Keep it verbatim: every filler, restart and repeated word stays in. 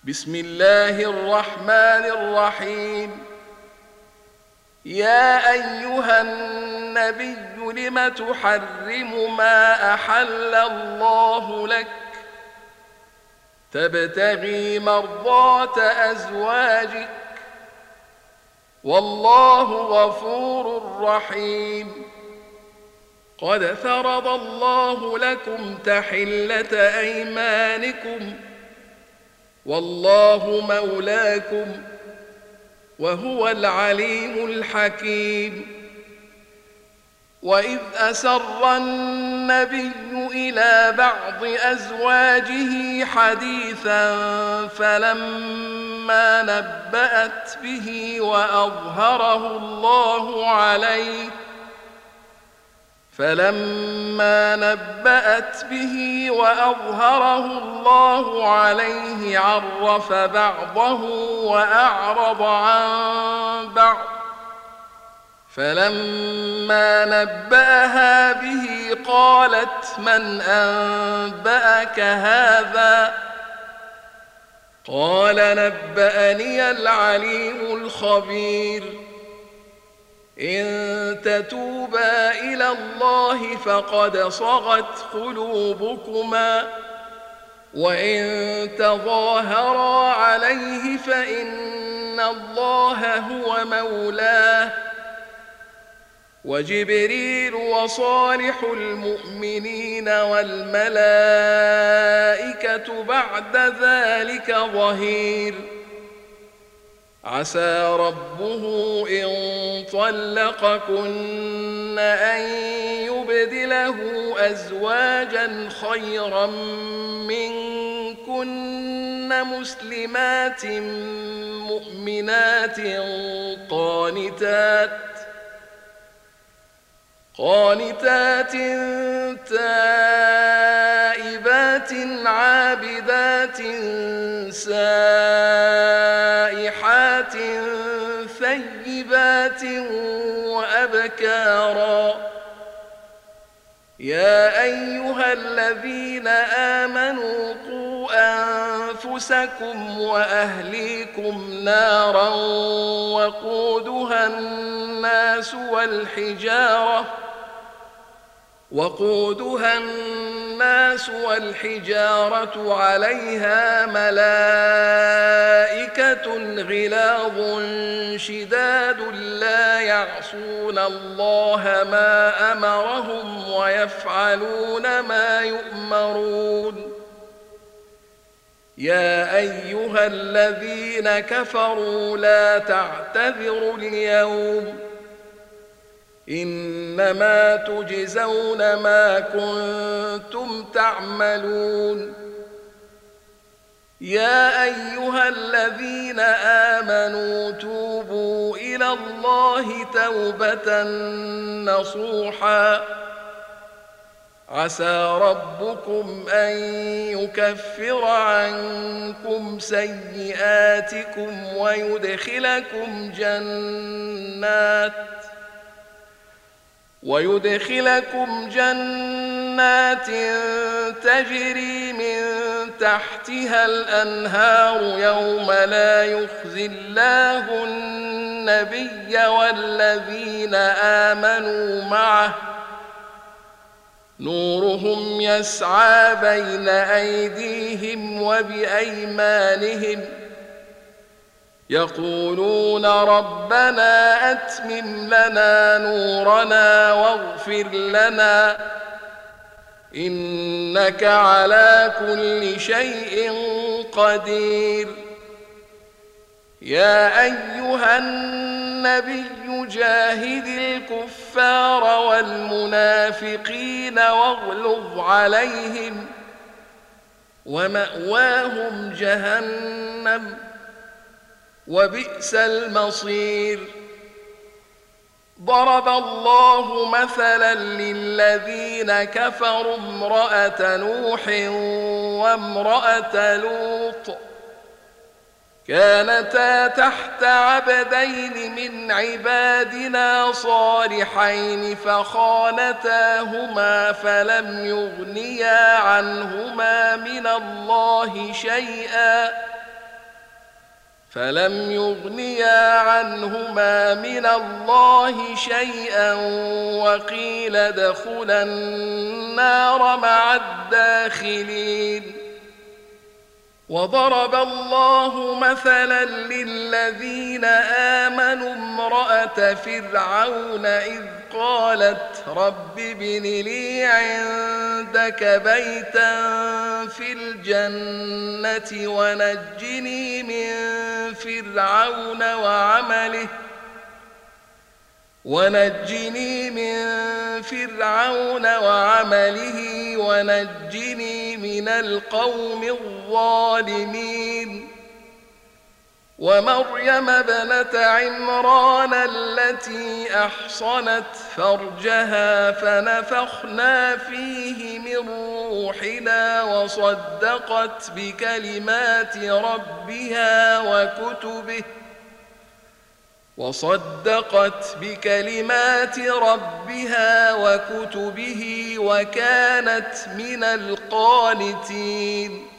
بسم الله الرحمن الرحيم. يا أيها النبي لم تحرم ما أحل الله لك تبتغي مرضات أزواجك والله غفور رحيم. قد فرض الله لكم تحلة أيمانكم والله مولاكم وهو العليم الحكيم. وإذ أسر النبي إلى بعض أزواجه حديثا فلما نبأت به وأظهره الله عليه فلما نبأت به وأظهره الله عليه عرف بعضه وأعرض عن بعض فلما نبأها به قالت من أنبأك هذا قال نبأني العليم الخبير. إن تتوبا إلى الله فقد صغت قلوبكما وإن تظاهرا عليه فإن الله هو مولاه وجبريل وصالح المؤمنين والملائكة بعد ذلك ظهير. عسى ربه إن طلقكن أن يبدله أزواجا خيرا منكن مسلمات مؤمنات قانتات قانتات تائبات عابدات سائحات ثيبات وأبكارا. يا أيها الذين آمنوا قوا أنفسكم وأهليكم نارا وقودها الناس والحجارة وقودها الناس والحجارة عليها ملائكة غلاظ شداد لا يعصون الله ما أمرهم ويفعلون ما يؤمرون. يا أيها الذين كفروا لا تعتذروا اليوم إنما تجزون ما كنتم تعملون. يا أيها الذين آمنوا توبوا إلى الله توبة نصوحا عسى ربكم أن يكفر عنكم سيئاتكم ويدخلكم جنات ويدخلكم جنات تجري من تحتها الأنهار يوم لا يخزي الله النبي والذين آمنوا معه نورهم يسعى بين أيديهم وبأيمانهم يقولون ربنا أتمم لنا نورنا واغفر لنا إنك على كل شيء قدير. يا أيها النبي جاهد الكفار والمنافقين واغلظ عليهم ومأواهم جهنم وبئس المصير. ضرب الله مثلا للذين كفروا امرأة نوح وامرأة لوط كانتا تحت عبدين من عبادنا صالحين فخانتاهما فلم يغنيا عنهما من الله شيئا فلم يغنيا عنهما من الله شيئا وقيل ادخلا النار مع الداخلين. وضرب الله مثلا للذين آمنوا امرأة فرعون إذ قالت رب ابن لي عندك بيتا في الجنة ونجني من فرعون وعمله ونجني من فرعون وعمله ونجني من القوم الظالمين. ومريم ابنة عمران التي أحصنت فرجها فنفخنا فيه من روحنا وصدقت بكلمات ربها وكتبه وصدقت بكلمات ربها وكتبه وكانت من القانتين.